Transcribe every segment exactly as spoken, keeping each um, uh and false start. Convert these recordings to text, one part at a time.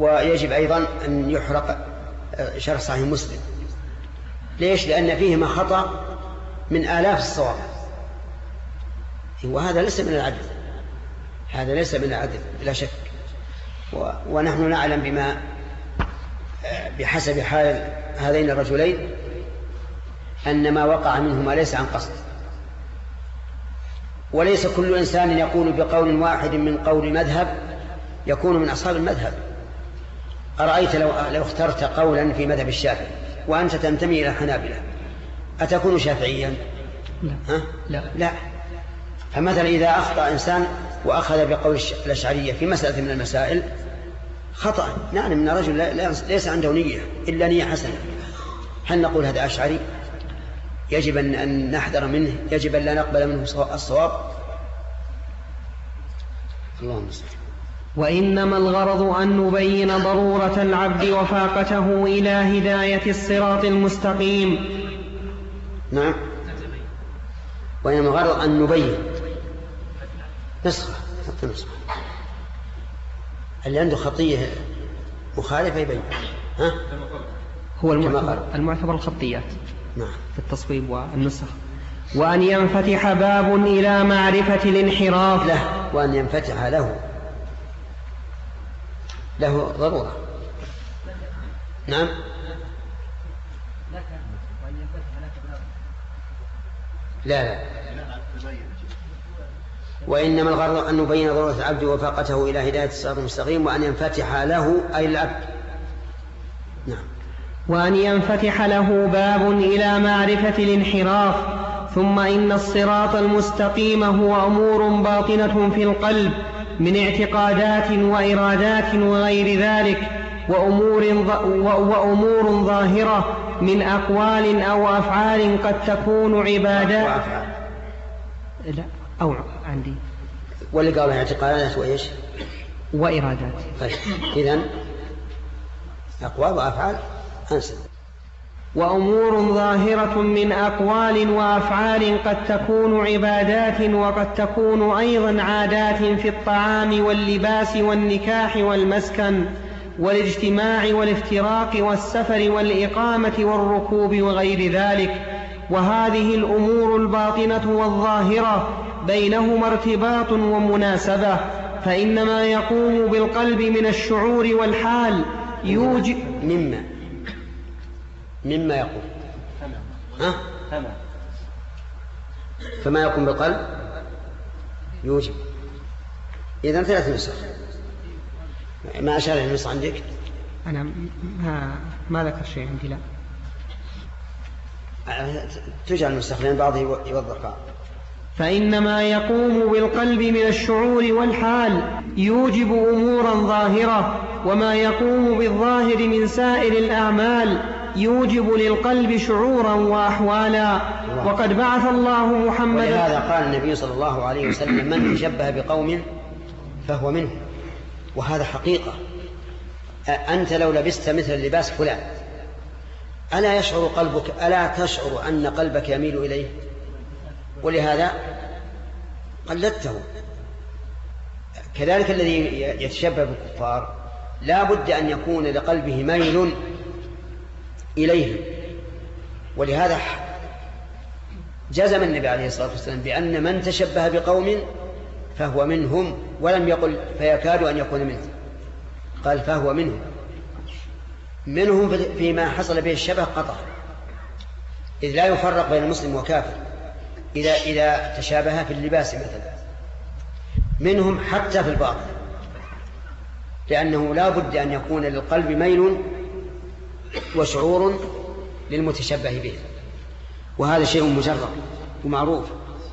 ويجب أيضا أن يحرق شرح صحيح مسلم. ليش؟ لأن فيهما خطأ من آلاف الصواب، وهذا ليس من العدل، هذا ليس من العدل بلا شك. ونحن نعلم بما بحسب حال هذين الرجلين أن ما وقع منهما ليس عن قصد، وليس كل إنسان يقول بقول واحد من قول مذهب يكون من أصحاب المذهب. أرأيت لو, لو اخترت قولا في مذهب الشافعي وأنت تنتمي إلى الحنابلة أتكون شافعيا؟ لا. ها؟ لا. لا. فمثلا إذا أخطأ إنسان وأخذ بقول الأشعرية في مسألة من المسائل خطأ، نعلم أن رجل ليس عنده نية إلا نية حسنة، هل نقول هذا أشعري؟ يجب أن نحذر منه، يجب أن لا نقبل منه الصواب. اللهم صل. وإنما الغرض أن نبين ضرورة العبد وفاقته إلى هداية الصراط المستقيم. نعم. وإنما الغرض أن نبين نسخة حتى نسخة اللي عنده خطية مخالفة يبين. ها؟ هو المعتبر, المعتبر الخطيات. نعم. في التصويب والنسخ. وأن ينفتح باب إلى معرفة الانحراف له، وأن ينفتح له له ضرورة. نعم. لا لا. وإنما الغرض أن نبين ضرورة العبد وفاقته إلى هداية الصراط المستقيم، وأن ينفتح له أي العبد. نعم. وأن ينفتح له باب إلى معرفة الانحراف. ثم إن الصراط المستقيم هو أمور باطنة في القلب من اعتقادات وإرادات وغير ذلك، وأمور, وأمور ظاهرة من أقوال أو أفعال قد تكون عبادات. لا أو عندي واللي قالوا اعتقادات وإيش وإرادات. طيب إذن أقوال وأفعال أنسى. وأمور ظاهرة من أقوال وأفعال قد تكون عبادات وقد تكون أيضا عادات في الطعام واللباس والنكاح والمسكن والاجتماع والافتراق والسفر والإقامة والركوب وغير ذلك. وهذه الأمور الباطنة والظاهرة بينهما ارتباط ومناسبة، فإنما يقوم بالقلب من الشعور والحال يوجب مما مما يقوم ها؟ فما يقوم بالقلب يوجب. إذن ثلاث نسخ. ما أشار النص عندك؟ أنا ما, ما ذكر شيء عندي. لا تجعل النسخ لأن بعض يوضح. فإنما يقوم بالقلب من الشعور والحال يوجب أمورا ظاهرة، وما يقوم بالظاهر من سائر الأعمال يوجب للقلب شعورا وأحوالا. وقد بعث الله محمدا. ولهذا قال النبي صلى الله عليه وسلم من تشبه بقوم فهو منه، وهذا حقيقة. أنت لو لبست مثل لباس فلان ألا يشعر قلبك، ألا تشعر أن قلبك يميل إليه؟ ولهذا قلدته. كذلك الذي يتشبه بالكفار لا بد أن يكون لقلبه ميل إليهم. ولهذا جزم النبي عليه الصلاة والسلام بأن من تشبه بقوم فهو منهم، ولم يقل فيكاد أن يكون منهم، قال فهو منهم. منهم فيما حصل به الشبه قطع، إذ لا يفرق بين المسلم وكافر إذا, إذا تشابه في اللباس مثلا. منهم حتى في الباطن، لأنه لا بد أن يكون للقلب ميل وشعور للمتشبه به، وهذا شيء مجرد ومعروف.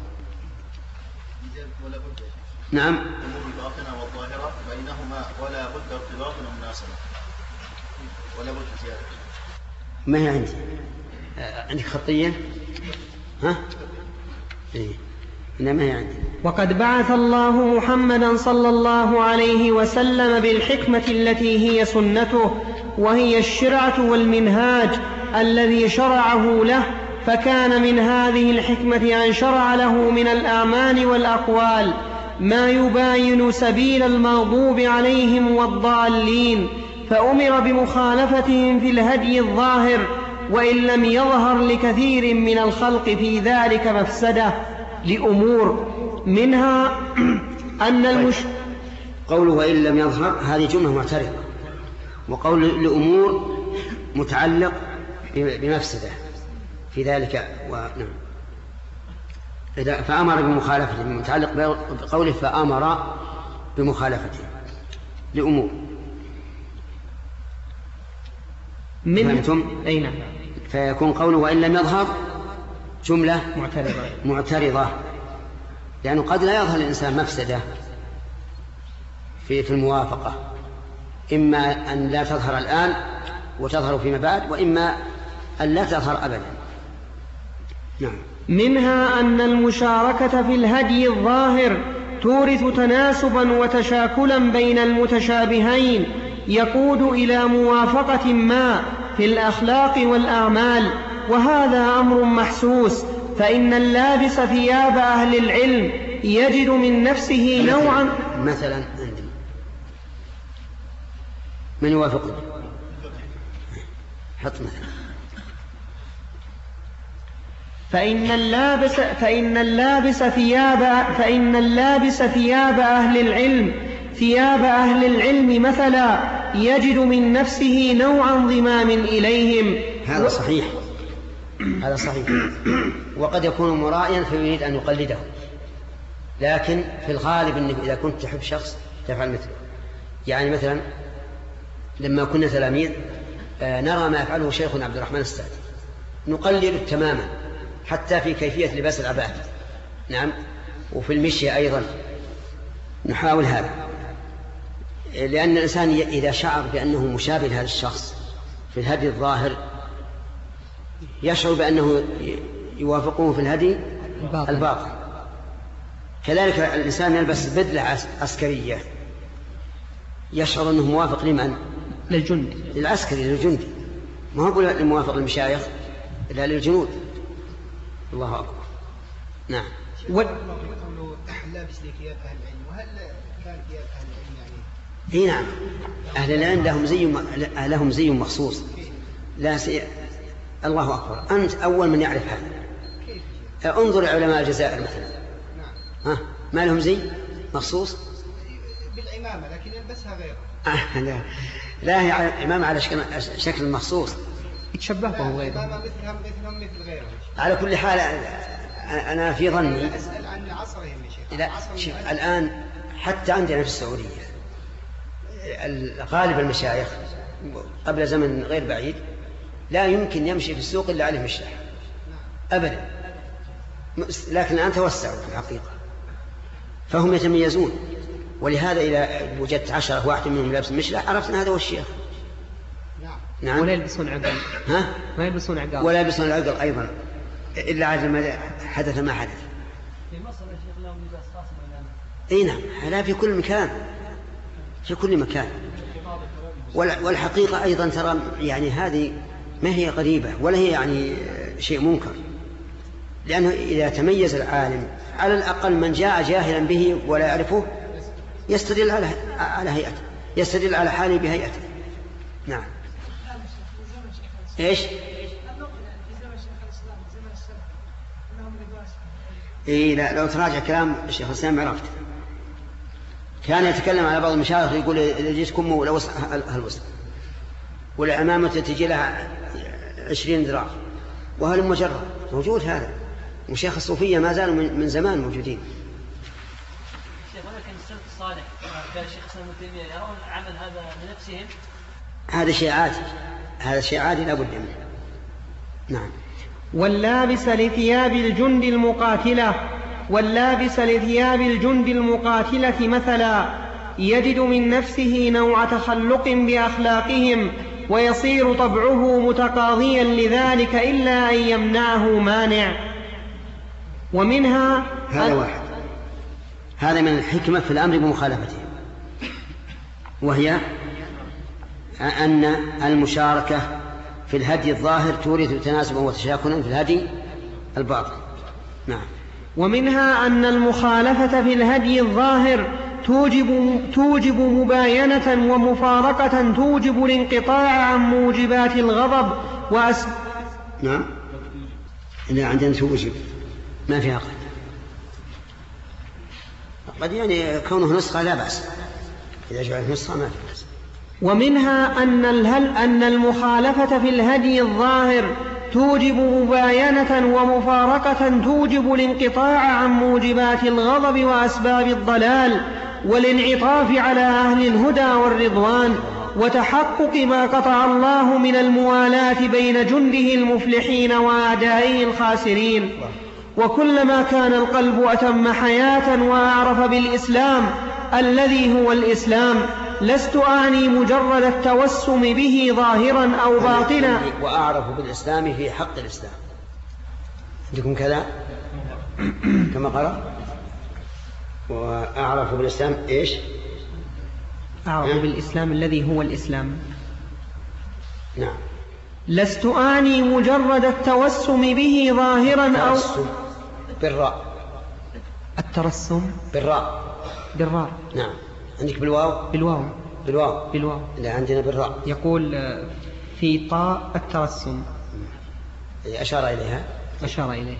نعم. الباطنة والظاهرة بينهما ولا بد ارتباط ومناسبة ولا بد زيادة. ما هي عندي؟ عندك خطية؟ ها؟ إيه. ما هي عندي. وقد بعث الله محمدا صلى الله عليه وسلم بالحكمة التي هي سنته، وهي الشرعة والمنهاج الذي شرعه له، فكان من هذه الحكمة أن شرع له من الأعمال والأقوال ما يباين سبيل المغضوب عليهم والضالين، فأمر بمخالفتهم في الهدي الظاهر، وإن لم يظهر لكثير من الخلق في ذلك مفسدة لأمور، منها أن المش... قوله وإن لم يظهر هذه جملة معترضة، وقول لأمور متعلق بمفسدة في ذلك. ونعم إذا فأمر بمخالفته متعلق بقوله فأمر بمخالفته لأمور. فهمتم؟ أي نعم. فيكون قوله وإن لم يظهر جملة معترضة معترضة، لأنه قد لا يظهر الإنسان مفسدة في في الموافقة، إما أن لا تظهر الآن وتظهر فيما بعد، وإما أن لا تظهر أبدا. نعم. منها أن المشاركة في الهدي الظاهر تورث تناسبا وتشاكلا بين المتشابهين، يقود إلى موافقة ما في الأخلاق والأعمال، وهذا أمر محسوس، فإن اللابس ثياب أهل العلم يجد من نفسه نوعا. مثلا عندي من يوافقني؟ حط مثلا. فإن اللابس فإن اللابس ثياب فإن اللابس ثياب أهل العلم ثياب أهل العلم مثلا يجد من نفسه نوع انضمام إليهم. هذا صحيح، هذا صحيح. وقد يكون مرائيا فيريد أن يقلده، لكن في الغالب أنك إذا كنت تحب شخص تفعل مثله. يعني مثلا لما كنا تلاميذ نرى ما يفعله شيخنا عبد الرحمن السعدي نقلده تماما، حتى في كيفية لباس العباءة. نعم. وفي المشي أيضا نحاول هذا، لأن الإنسان إذا شعر بأنه مشابه لهذا الشخص في الهدي الظاهر يشعر بأنه يوافقه في الهدي الباطن. كذلك الإنسان يلبس بدلة عسكرية يشعر أنه موافق لمن؟ للجندي، للعسكري، للجندي، ما هو موافق للمشايخ إلا للجنود. الله أكبر. نعم. و... لابس ثياب أهل العلم، وهل كان ثياب أهل العلم يعني؟ إيه نعم، أهل العلم لهم زي م... لهم زي مخصوص. لا سي... الله أكبر، أنت أول من يعرف هذا. انظر علماء الجزائر مثلا. نعم. ها ما لهم زي مخصوص؟ بالعمامة، لكن يلبسها غيره. آه لا لا هي عمامة على شكل شكل مخصوص يتشبه بهم غيره. عمامة مثلهم مثلهم مثل غيره. على كل حال أنا في ظني أسأل عن عصرهم يا شيخ. لا شوف الآن حتى عندنا في السعودية غالب المشايخ قبل زمن غير بعيد لا يمكن يمشي في السوق إلا عليه مشلح أبدا، لكن الآن توسعوا في الحقيقة فهم يتميزون. ولهذا إذا وجدت عشرة واحد منهم لابس مشلح عرفت أن هذا هو الشيخ. نعم. ولا يلبسون عقل. ها؟ ما يلبسون عقل. ولا يلبسون العقل أيضا إلا عاد ما حدث ما حدث. في مصر يا شيخ لهم لباس خاص بالإعلام. اي نعم، هذا في كل مكان، في كل مكان. والحقيقة أيضا ترى يعني هذه ما هي غريبة ولا هي يعني شيء منكر، لأنه إذا تميز العالم على الأقل من جاء جاهلا به ولا يعرفه يستدل على على هيئته، يستدل على حاله بهيئته. نعم. ايش؟ إيه لا، لو تراجع كلام الشيخ الإسلام عرفت. كان يتكلم على بعض المشايخ يقول إذا جيت كمه ولا وسع هالوسع، والعمامة تجي لها عشرين ذراع، وهل مجرد موجود هذا. وشيخ الصوفية ما زالوا من زمان موجودين. شيخ ولكن السلف الصالح قال الشيخ الإسلام ابن تيمية يرون العمل هذا لنفسهم. هذا شيء عادي، هذا شيء عادي لا بد منه. نعم. واللابس لثياب الجند المقاتلة واللابس لثياب الجند المقاتلة مثلا يجد من نفسه نوع تخلق بأخلاقهم ويصير طبعه متقاضيا لذلك إلا أن يمنعه مانع. ومنها هذا واحد، هذا من الحكمة في الأمر بمخالفتهم، وهي أن المشاركة في الهدي الظاهر تورث تناسبا وتشاكلا في الهدي الباطن. نعم. ومنها أن المخالفة في الهدي الظاهر توجب, توجب مباينة ومفارقة توجب الانقطاع عن موجبات الغضب وأس... نعم إذا عندنا توجب ما فيها قد قد يعني كونه نسخة لا بأس إذا جعلت نسخة ما فيها بأس. ومنها أن, الهل أن المخالفة في الهدي الظاهر توجب مباينة ومفارقة توجب الانقطاع عن موجبات الغضب وأسباب الضلال والانعطاف على أهل الهدى والرضوان وتحقق ما قطع الله من الموالاة بين جنده المفلحين وأعدائه الخاسرين. وكلما كان القلب أتم حياة وأعرف بالإسلام الذي هو الإسلام لست أعني مجرد التوسم به ظاهرا أو باطنا. وأعرف بالإسلام في حق الإسلام عندكم كذا كما قرأ وأعرف بالإسلام إيش؟ أعرف بالإسلام الذي هو الإسلام. نعم. لست أعني مجرد التوسم به ظاهرا أو بالراء الترسم بالراء بالراء. نعم. عندك بالواو بالواو بالواو بالواو. لا عندنا بالراء. يقول في طاء الترسم أشار إليها أشار إليها.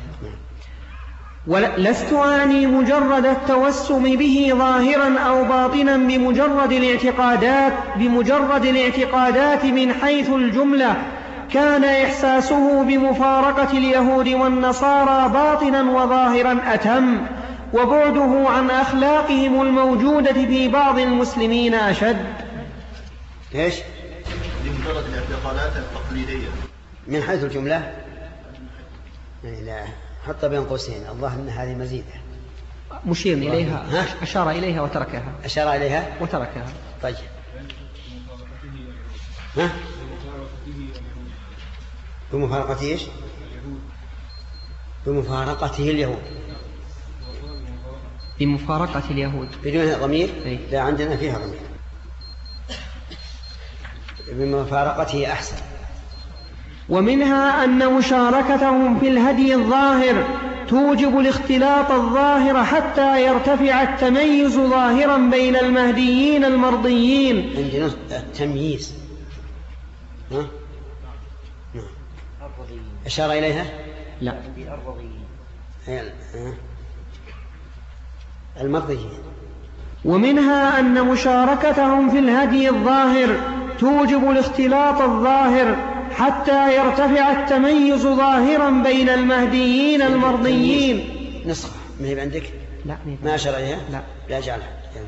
ولست أعني مجرد التوسم به ظاهرا أو باطنا بمجرد الاعتقادات بمجرد الاعتقادات من حيث الجملة كان إحساسه بمفارقة اليهود والنصارى باطنا وظاهرا أتم وبعده عن أخلاقهم الموجودة في بعض المسلمين أشد. إيش؟ لمجرد الاعتقادات التقليدية من حيث الجملة لا حط بين قوسين الظاهر أن هذه مزيدة مشير إليها. أشار إليها وتركها أشار إليها وتركها. طيب ها بمفارقته إيش؟ بمفارقته اليهود بمفارقة اليهود بدون ضمير. أي. لا عندنا فيها ضمير. بمفارقته أحسن. ومنها أن مشاركتهم في الهدي الظاهر توجب الاختلاط الظاهر حتى يرتفع التميز ظاهرا بين المهديين المرضيين. عندنا التمييز ها؟ نعم. أشار إليها لا المرضيين. ومنها أن مشاركتهم في الهدي الظاهر توجب الاختلاط الظاهر حتى يرتفع التميز ظاهرا بين المهديين المرضيين. نسخة ما هي عندك؟ لا ما أشار إليها؟ لا لا جعلها.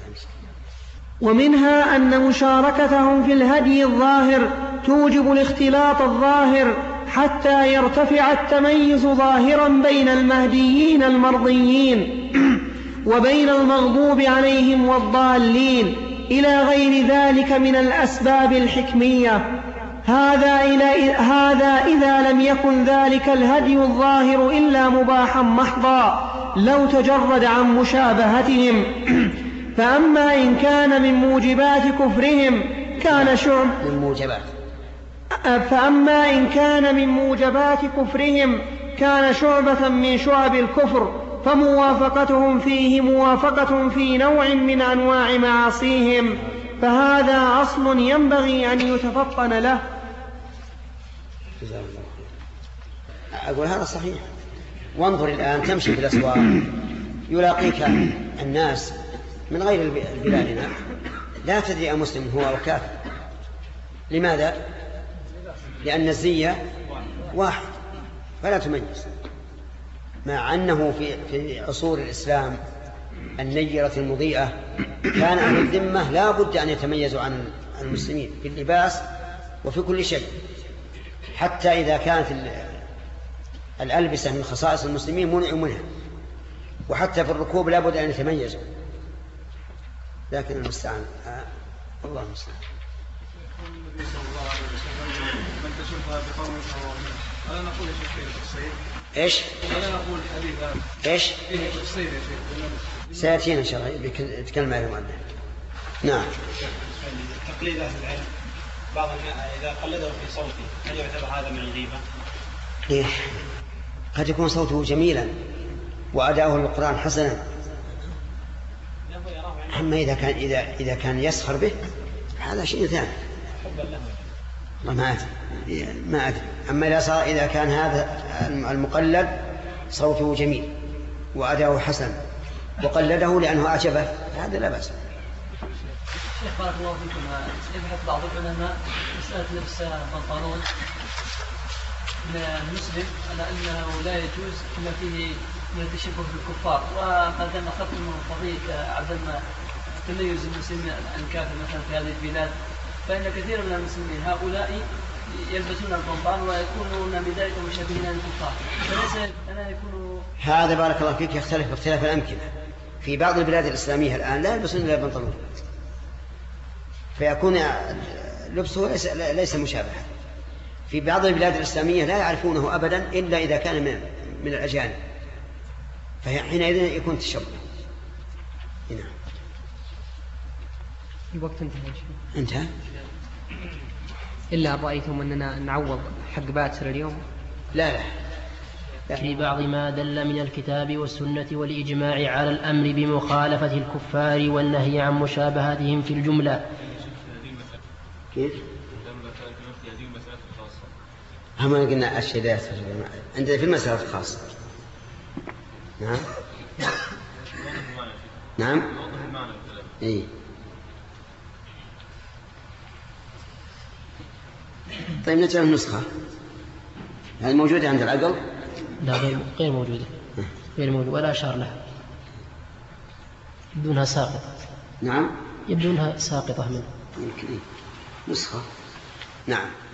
ومنها أن مشاركتهم في الهدي الظاهر توجب الاختلاط الظاهر حتى يرتفع التميز ظاهرا بين المهديين المرضيين وبين المغضوب عليهم والضالين إلى غير ذلك من الأسباب الحكمية. هذا, إلى هذا إذا لم يكن ذلك الهدي الظاهر إلا مباحا محضا لو تجرد عن مشابهتهم. فأما إن كان من موجبات كفرهم كان شعب من موجبات فأما إن كان من موجبات كفرهم كان شعبة من شعب الكفر فموافقتهم فيه موافقة في نوع من أنواع معاصيهم فهذا أصل ينبغي أن يتفطن له. أقول هذا صحيح. وانظر الآن تمشي في الأسواق يلاقيك الناس من غير بلادنا لا تدري أمسلم هو أو كافر. لماذا؟ لأن الزي واحد فلا تميز. مع أنه في في عصور الإسلام النيرة المضيئة كان أهل الذمة لا بد أن يتميزوا عن المسلمين في اللباس وفي كل شيء، حتى إذا كانت الألبسة من خصائص المسلمين منعوا منها، وحتى في الركوب لا بد أن يتميزوا. لكن المستعان آه. الله المستعان. النبي صلى الله عليه وسلم من تشبه بقوم فهو منهم. ألا نقول يا شيخ فيه تفصيل؟ إيش؟ ألا نقول الحديث هذا إيش؟ فيه تفصيل يا شيخ؟ سيأتينا إن شاء الله يتكلم عليه المؤلف. نعم. تقليد أهل العلم بعض إذا قلده في صوته هل يعتبر هذا من الغيبة؟ إيه؟ قد يكون صوته جميلا وأداؤه للقرآن حسنا. أما إذا كان إذا إذا كان يسخر به هذا شيء ثاني. والله ما أدري ما أدري. أما إذا صار إذا كان هذا المقلد صوته جميل وأداؤه حسن وقلده لأنه أعجبه هذا لا بأس. شيخ بارك الله فيكم، يبحث بعض العلماء مسألة لبس بنطلون من المسلم على أنه لا يجوز كما فيه من التشبه بالكفار، وما دام أخذت من قضية عدم تميز المسلمين عن الكافر مثلا في هذه البلاد، فإن كثير من المسلمين هؤلاء يلبسون البنطلون ويكونون بذلك مشابهين للكفار، فليس ألا يكون هذا بارك الله فيك يختلف باختلاف الأمكنة. في بعض البلاد الإسلامية الآن لا يلبسون إلا البنطلون، فيكون لبسه ليس, ليس مشابها. في بعض البلاد الإسلامية لا يعرفونه أبدا إلا إذا كان من, من الأجانب، فحينئذ يكون تشبه. نعم. الوقت انتهى. انتهى. إلا رأيتم أننا نعوض حق باتر اليوم؟ لا لا, لا. في بعض ما دل من الكتاب والسنة والإجماع على الأمر بمخالفة الكفار والنهي عن مشابهتهم في الجملة. كيف؟ هم قلنا الشدات عندنا في المسألة الخاصة. نعم نعم إيه. طيب نجعل النسخة هل موجودة عند العقل؟ لا غير موجودة، غير موجودة ولا أشار لها، يبدونها ساقطة. نعم يبدونها ساقطة منه نسخة. نعم.